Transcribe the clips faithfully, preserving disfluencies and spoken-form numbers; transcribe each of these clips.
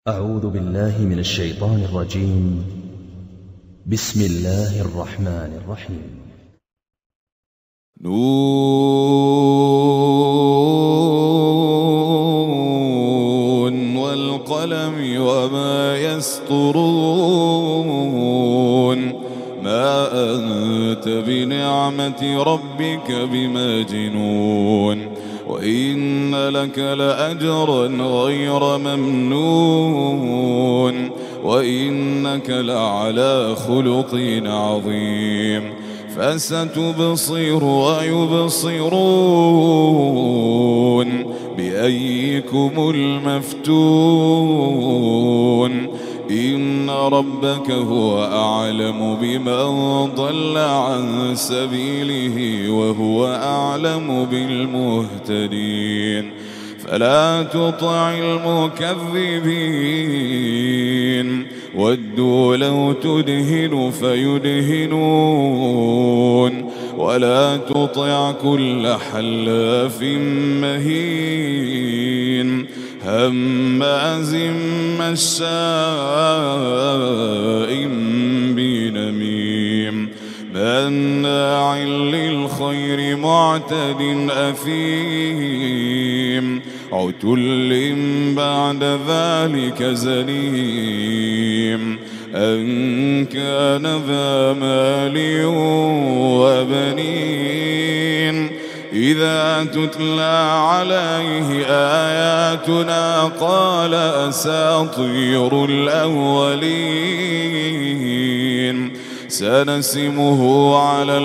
أعوذ بالله من الشيطان الرجيم. بسم الله الرحمن الرحيم. نون والقلم وما يسطرون. ما أنت بنعمة ربك بمجنون، وإن لك لأجرا غير ممنون، وإنك لعلى خلق عظيم. فستبصر ويبصرون بأيكم المفتون. إن ربك هو أعلم بمن ضل عن سبيله وهو أعلم بالمهتدين. فلا تطع المكذبين، ودوا لو تدهن فيدهنون. ولا تطع كل حلاف مهين، هماز مشاء بنميم، مناع للخير معتد أثيم، عتل بعد ذلك زنيم. أن كان ذا مال وبنين، إذا تتلى عليه آياتنا قال أساطير الأولين. سنسمه على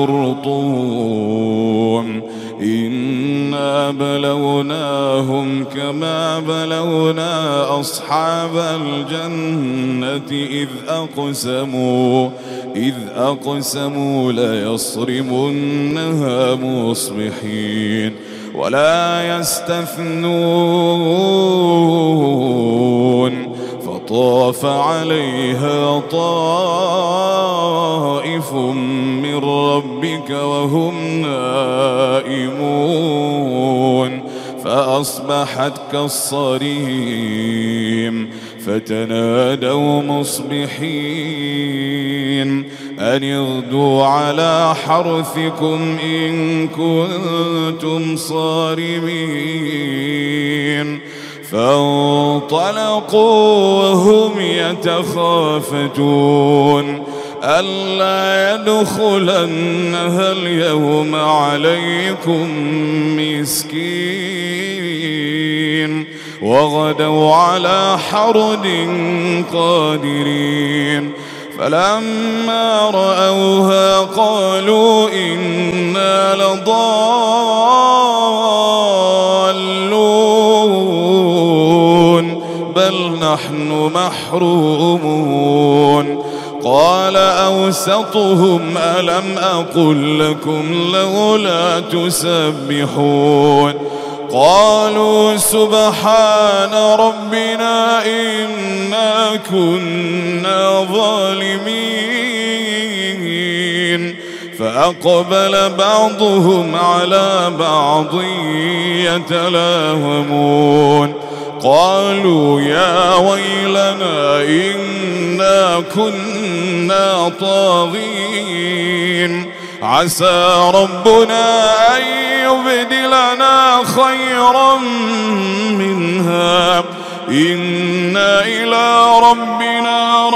الخرطوم. إنا بلوناهم كما بلونا أصحاب الجنة إذ أقسموا إذ أقسموا ليصرمنها مصبحين، ولا يستثنون. فطاف عليها طائف من ربك وهم نائمون، فأصبحت كالصريم. فتنادوا مصبحين أن اغدوا على حرثكم إن كنتم صارمين. فانطلقوا وهم يتخافتون ألا يدخلنها اليوم عليكم مسكين. وغدوا على حرد قادرين. فلما رأوها قالوا إنا لضالون بل نحن محرومون. قال أوسطهم ألم أقل لكم لولا تسبحون. قالوا سبحان ربنا إنا كنا ظالمين. فأقبل بعضهم على بعض يتلاومون. قالوا يا ويلنا إنا كنا طاغين. عسى ربنا أن يبدلنا خيرا منها إنا إلى ربنا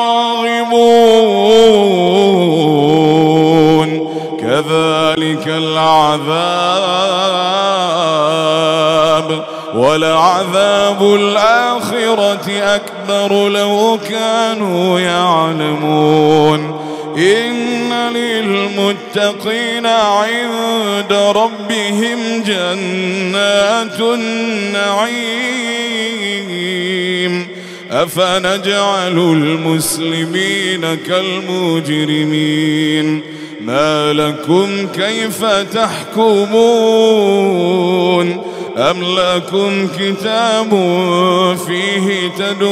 راغبون. كذلك العذاب ولعذاب الآخرة أكبر لو كانوا يعلمون. إن للمتقين عند ربهم جنات النعيم. أفنجعل المسلمين كالمجرمين. ما لكم كيف تحكمون؟ أم لكم كتاب فيه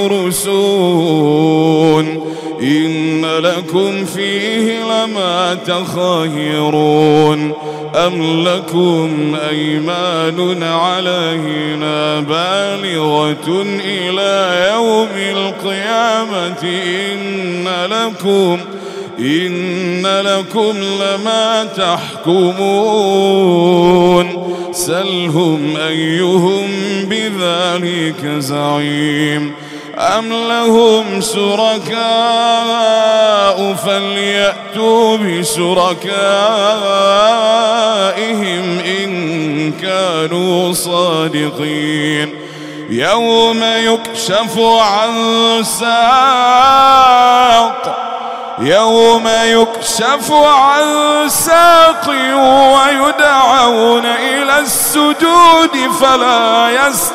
تدرسون إن لكم فيه لما تخيرون أم لكم أيمان علينا بالغة إلى يوم القيامة إن لكم إن لكم لما تحكمون سلهم أيهم بذلك زعيم أم لهم شركاء فليأتوا بشركائهم إن كانوا صادقين يوم يكشف عن ساق يوم يكشف عن ساق ويدعون إلى السجود فلا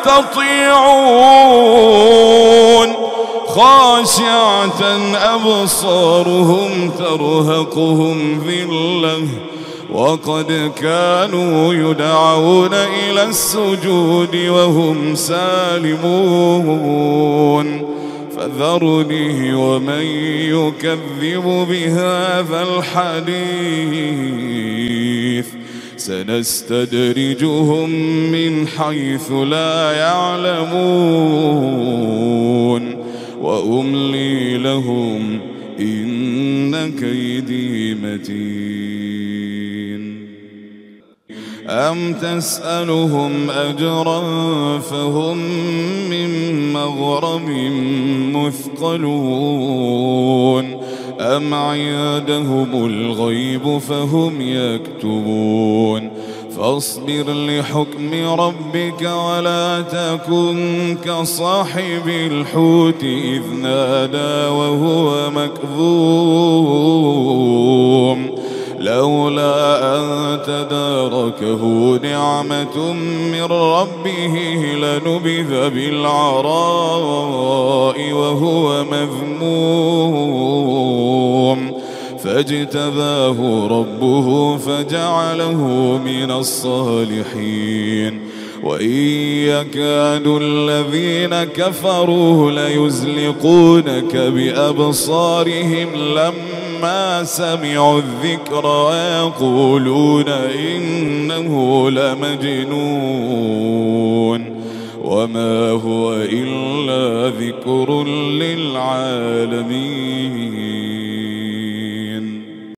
يستطيعون خاشعة أبصارهم ترهقهم ذلة وقد كانوا يدعون إلى السجود وهم سالمون فذرني ومن يكذب بهذا الحديث سنستدرجهم من حيث لا يعلمون وأملي لهم إن كيدي متين أم تسألهم أجرا فهم من مغرم مثقلون أم عندهم الغيب فهم يكتبون فاصبر لحكم ربك ولا تكن كصاحب الحوت إذ نادى وهو مكظوم لولا أن تداركه نعمة من ربه لنبذ بالعراء وهو مذموم فاجتباه ربه فجعله من الصالحين وإن يكاد الذين كفروا ليزلقونك بأبصارهم لما سمعوا الذكر ويقولون إنه لمجنون وما هو إلا ذكر للعالمين.